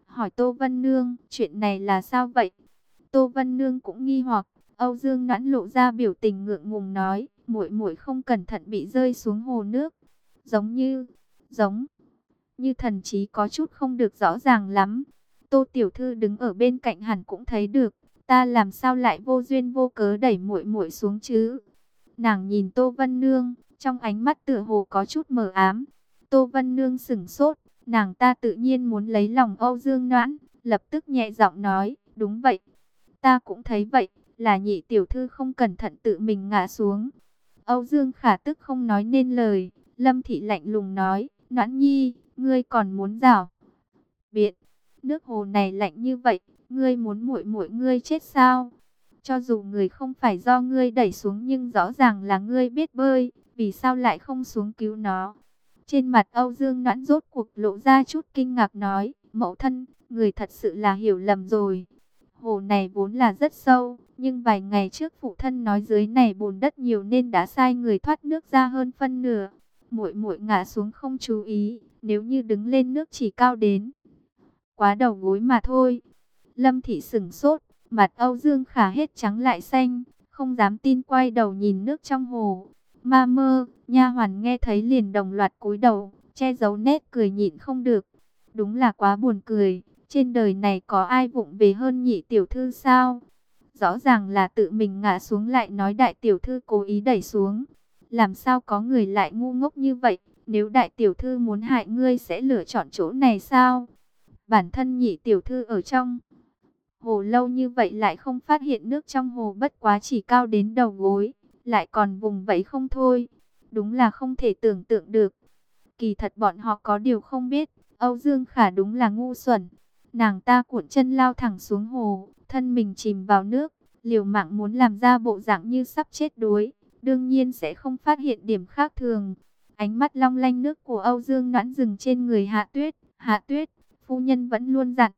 hỏi Tô Vân Nương, chuyện này là sao vậy? Tô Vân Nương cũng nghi hoặc. Âu Dương Noãn lộ ra biểu tình ngượng ngùng nói, muội muội không cẩn thận bị rơi xuống hồ nước, giống như, giống như thần trí có chút không được rõ ràng lắm. Tô tiểu thư đứng ở bên cạnh hẳn cũng thấy được, ta làm sao lại vô duyên vô cớ đẩy muội muội xuống chứ? Nàng nhìn Tô Vân Nương, trong ánh mắt tựa hồ có chút mờ ám. Tô Vân Nương sững sốt, nàng ta tự nhiên muốn lấy lòng Âu Dương Noãn, lập tức nhẹ giọng nói, đúng vậy, ta cũng thấy vậy, là nhị tiểu thư không cẩn thận tự mình ngã xuống. Âu Dương Khả tức không nói nên lời, Lâm Thị lạnh lùng nói, Noãn Nhi, ngươi còn muốn rảo biện, nước hồ này lạnh như vậy, ngươi muốn muội muội ngươi chết sao? Cho dù người không phải do ngươi đẩy xuống nhưng rõ ràng là ngươi biết bơi, vì sao lại không xuống cứu nó? Trên mặt Âu Dương Noãn rốt cuộc lộ ra chút kinh ngạc nói, mẫu thân, người thật sự là hiểu lầm rồi. Hồ này vốn là rất sâu, nhưng vài ngày trước phụ thân nói dưới này bùn đất nhiều nên đã sai người thoát nước ra hơn phân nửa. Muội muội ngã xuống không chú ý, nếu như đứng lên nước chỉ cao đến quá đầu gối mà thôi. Lâm Thị sững sốt, mặt Âu Dương Khả hết trắng lại xanh, không dám tin quay đầu nhìn nước trong hồ. Ma mơ, nha hoàn nghe thấy liền đồng loạt cúi đầu, che giấu nét cười nhịn không được. Đúng là quá buồn cười, trên đời này có ai vụng về hơn nhị tiểu thư sao? Rõ ràng là tự mình ngã xuống lại nói đại tiểu thư cố ý đẩy xuống. Làm sao có người lại ngu ngốc như vậy? Nếu đại tiểu thư muốn hại ngươi sẽ lựa chọn chỗ này sao? Bản thân nhị tiểu thư ở trong hồ lâu như vậy lại không phát hiện nước trong hồ bất quá chỉ cao đến đầu gối, lại còn vùng vẫy không thôi. Đúng là không thể tưởng tượng được. Kỳ thật bọn họ có điều không biết, Âu Dương Khả đúng là ngu xuẩn. Nàng ta cuộn chân lao thẳng xuống hồ, thân mình chìm vào nước, liều mạng muốn làm ra bộ dạng như sắp chết đuối. Đương nhiên sẽ không phát hiện điểm khác thường. Ánh mắt long lanh nước của Âu Dương Noãn dừng trên người Hạ Tuyết. Hạ Tuyết, phu nhân vẫn luôn dặn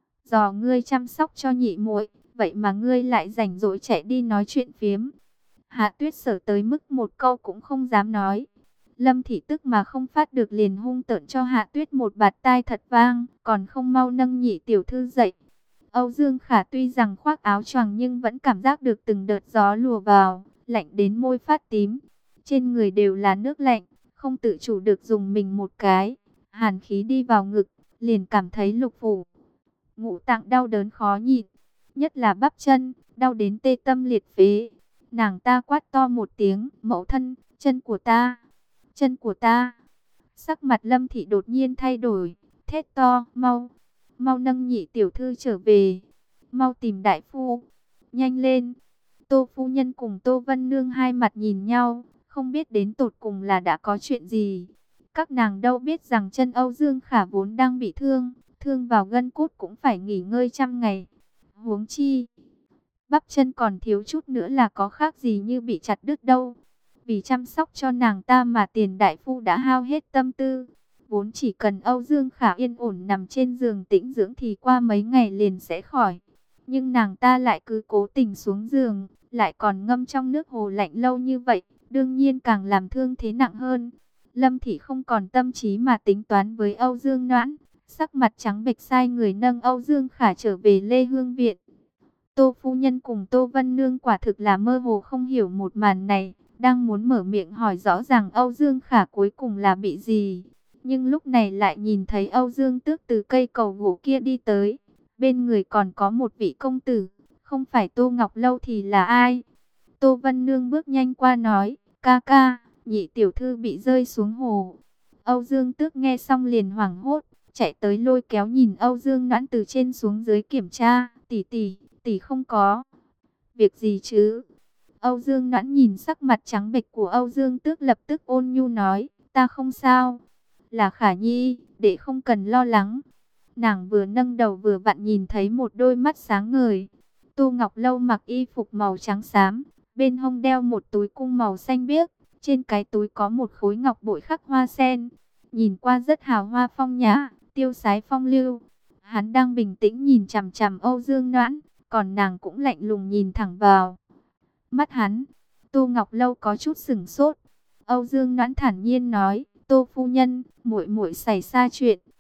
dò ngươi chăm sóc cho nhị muội, vậy mà ngươi lại rảnh rỗi chạy đi nói chuyện phiếm. Hạ Tuyết sở tới mức một câu cũng không dám nói. Lâm Thị tức mà không phát được liền hung tợn cho Hạ Tuyết một bạt tai thật vang, còn không mau nâng nhị tiểu thư dậy. Âu Dương Khả tuy rằng khoác áo choàng nhưng vẫn cảm giác được từng đợt gió lùa vào, lạnh đến môi phát tím. Trên người đều là nước lạnh, không tự chủ được dùng mình một cái. Hàn khí đi vào ngực, liền cảm thấy lục phủ ngũ tạng đau đớn khó nhịn, nhất là bắp chân, đau đến tê tâm liệt phế. Nàng ta quát to một tiếng, mẫu thân, chân của ta, chân của ta. Sắc mặt Lâm Thị đột nhiên thay đổi, thét to, mau, mau nâng nhị tiểu thư trở về, mau tìm đại phu, nhanh lên. Tô phu nhân cùng Tô Vân Nương hai mặt nhìn nhau, không biết đến tột cùng là đã có chuyện gì. Các nàng đâu biết rằng chân Âu Dương Khả vốn đang bị thương, thương vào gân cốt cũng phải nghỉ ngơi trăm ngày. Huống chi, bắp chân còn thiếu chút nữa là có khác gì như bị chặt đứt đâu. Vì chăm sóc cho nàng ta mà tiền đại phu đã hao hết tâm tư. Vốn chỉ cần Âu Dương Khả yên ổn nằm trên giường tĩnh dưỡng thì qua mấy ngày liền sẽ khỏi. Nhưng nàng ta lại cứ cố tình xuống giường, lại còn ngâm trong nước hồ lạnh lâu như vậy, đương nhiên càng làm thương thế nặng hơn. Lâm Thị không còn tâm trí mà tính toán với Âu Dương Noãn, sắc mặt trắng bệch sai người nâng Âu Dương Khả trở về Lê Hương Viện. Tô phu nhân cùng Tô Vân Nương quả thực là mơ hồ không hiểu một màn này, đang muốn mở miệng hỏi rõ ràng Âu Dương Khả cuối cùng là bị gì. Nhưng lúc này lại nhìn thấy Âu Dương Tước từ cây cầu gỗ kia đi tới, bên người còn có một vị công tử, không phải Tô Ngọc Lâu thì là ai? Tô Vân Nương bước nhanh qua nói, ca ca, nhị tiểu thư bị rơi xuống hồ. Âu Dương Tước nghe xong liền hoảng hốt, chạy tới lôi kéo nhìn Âu Dương Noãn từ trên xuống dưới kiểm tra, tỷ tỷ, tỷ không có việc gì chứ? Âu Dương Noãn nhìn sắc mặt trắng bệch của Âu Dương Tước lập tức ôn nhu nói, ta không sao, là Khả Nhi, đệ không cần lo lắng. Nàng vừa nâng đầu vừa vặn nhìn thấy một đôi mắt sáng ngời. Tô Ngọc Lâu mặc y phục màu trắng xám, bên hông đeo một túi cung màu xanh biếc, trên cái túi có một khối ngọc bội khắc hoa sen, nhìn qua rất hào hoa phong nhã, tiêu sái phong lưu. Hắn đang bình tĩnh nhìn chằm chằm Âu Dương Noãn, còn nàng cũng lạnh lùng nhìn thẳng vào mắt hắn. Tô Ngọc Lâu có chút sửng sốt. Âu Dương Noãn thản nhiên nói, Tô phu nhân, muội muội xảy ra chuyện,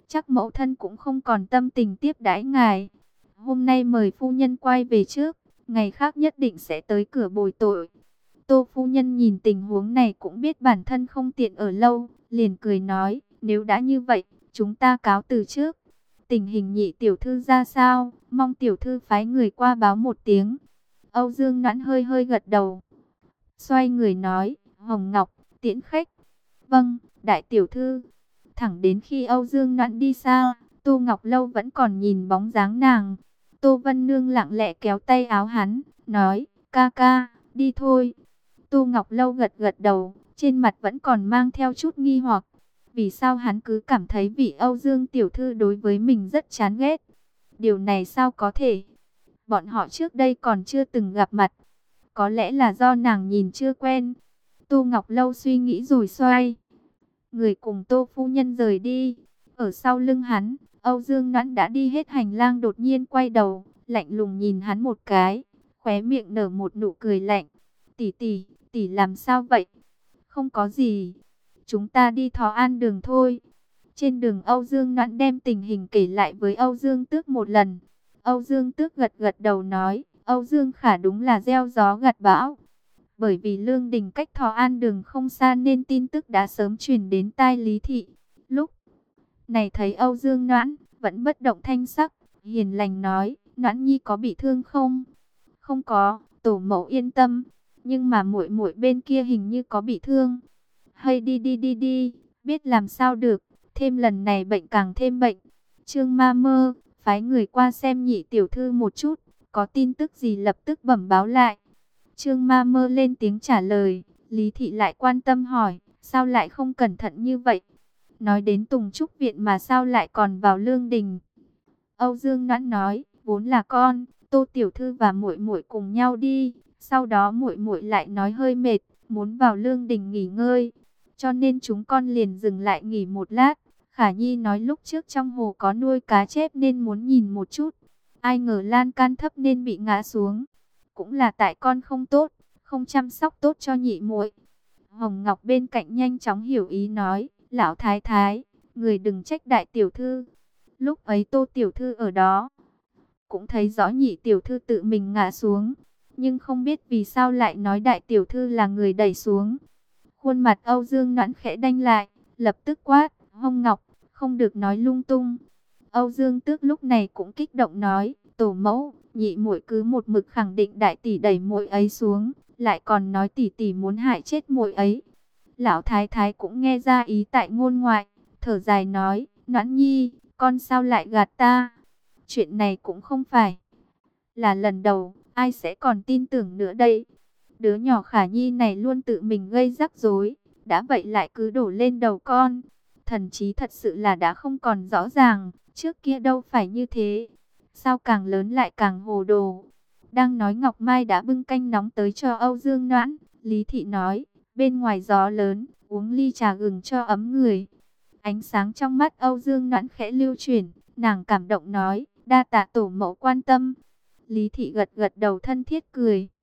chắc mẫu thân cũng không còn tâm tình tiếp đãi ngài. Hôm nay mời phu nhân quay về trước, ngày khác nhất định sẽ tới cửa bồi tội. Tô phu nhân nhìn tình huống này cũng biết bản thân không tiện ở lâu, liền cười nói, nếu đã như vậy, chúng ta cáo từ trước. Tình hình nhị tiểu thư ra sao, mong tiểu thư phái người qua báo một tiếng. Âu Dương Noãn hơi hơi gật đầu, xoay người nói, Hồng Ngọc, tiễn khách. Vâng, đại tiểu thư. Thẳng đến khi Âu Dương Noãn đi xa, Tô Ngọc Lâu vẫn còn nhìn bóng dáng nàng. Tô Vân Nương lặng lẽ kéo tay áo hắn, nói, ca ca, đi thôi. Tô Ngọc Lâu gật gật đầu, trên mặt vẫn còn mang theo chút nghi hoặc. Vì sao hắn cứ cảm thấy vị Âu Dương tiểu thư đối với mình rất chán ghét? Điều này sao có thể? Bọn họ trước đây còn chưa từng gặp mặt. Có lẽ là do nàng nhìn chưa quen. Tô Ngọc Lâu suy nghĩ rồi xoay người cùng Tô phu nhân rời đi. Ở sau lưng hắn, Âu Dương Noãn đã đi hết hành lang, đột nhiên quay đầu, lạnh lùng nhìn hắn một cái, khóe miệng nở một nụ cười lạnh. Tỷ tỷ, tỷ làm sao vậy? Không có gì, chúng ta đi Thọ An đường thôi. Trên đường Âu Dương Noãn đem tình hình kể lại với Âu Dương Tước một lần. Âu Dương Tước gật gật đầu nói, Âu Dương Khả đúng là gieo gió gặt bão. Bởi vì Lương Đình cách Thọ An đường không xa nên tin tức đã sớm truyền đến tai Lý Thị. Lúc này thấy Âu Dương Noãn vẫn bất động thanh sắc, hiền lành nói, Noãn nhi có bị thương không? Không có, tổ mẫu yên tâm, nhưng mà muội muội bên kia hình như có bị thương. Hay đi đi đi đi, biết làm sao được, thêm lần này bệnh càng thêm bệnh. Trương Ma Mơ phái người qua xem nhị tiểu thư một chút, có tin tức gì lập tức bẩm báo lại. Trương Ma Mơ lên tiếng trả lời. Lý Thị lại quan tâm hỏi, sao lại không cẩn thận như vậy? Nói đến Tùng Trúc Viện mà sao lại còn vào Lương Đình? Âu Dương Noãn nói, vốn là con, Tô tiểu thư và muội muội cùng nhau đi, sau đó muội muội lại nói hơi mệt, muốn vào Lương Đình nghỉ ngơi, cho nên chúng con liền dừng lại nghỉ một lát. Khả Nhi nói lúc trước trong hồ có nuôi cá chép nên muốn nhìn một chút, ai ngờ lan can thấp nên bị ngã xuống. Cũng là tại con không tốt, không chăm sóc tốt cho nhị muội. Hồng Ngọc bên cạnh nhanh chóng hiểu ý nói, lão thái thái, người đừng trách đại tiểu thư. Lúc ấy Tô tiểu thư ở đó, cũng thấy rõ nhị tiểu thư tự mình ngã xuống, nhưng không biết vì sao lại nói đại tiểu thư là người đẩy xuống. Khuôn mặt Âu Dương Noãn khẽ đanh lại, lập tức quát, Hồng Ngọc, không được nói lung tung. Âu Dương Tước lúc này cũng kích động nói, tổ mẫu, nhị muội cứ một mực khẳng định đại tỷ đẩy muội ấy xuống, lại còn nói tỷ tỷ muốn hại chết muội ấy. Lão thái thái cũng nghe ra ý tại ngôn ngoại, thở dài nói, Noãn nhi, con sao lại gạt ta? Chuyện này cũng không phải là lần đầu, ai sẽ còn tin tưởng nữa đây? Đứa nhỏ Khả Nhi này luôn tự mình gây rắc rối, đã vậy lại cứ đổ lên đầu con. Thần trí thật sự là đã không còn rõ ràng, trước kia đâu phải như thế. Sao càng lớn lại càng hồ đồ? Đang nói Ngọc Mai đã bưng canh nóng tới cho Âu Dương Noãn. Lý Thị nói, bên ngoài gió lớn, uống ly trà gừng cho ấm người. Ánh sáng trong mắt Âu Dương Noãn khẽ lưu chuyển, nàng cảm động nói, đa tạ tổ mẫu quan tâm. Lý Thị gật gật đầu thân thiết cười.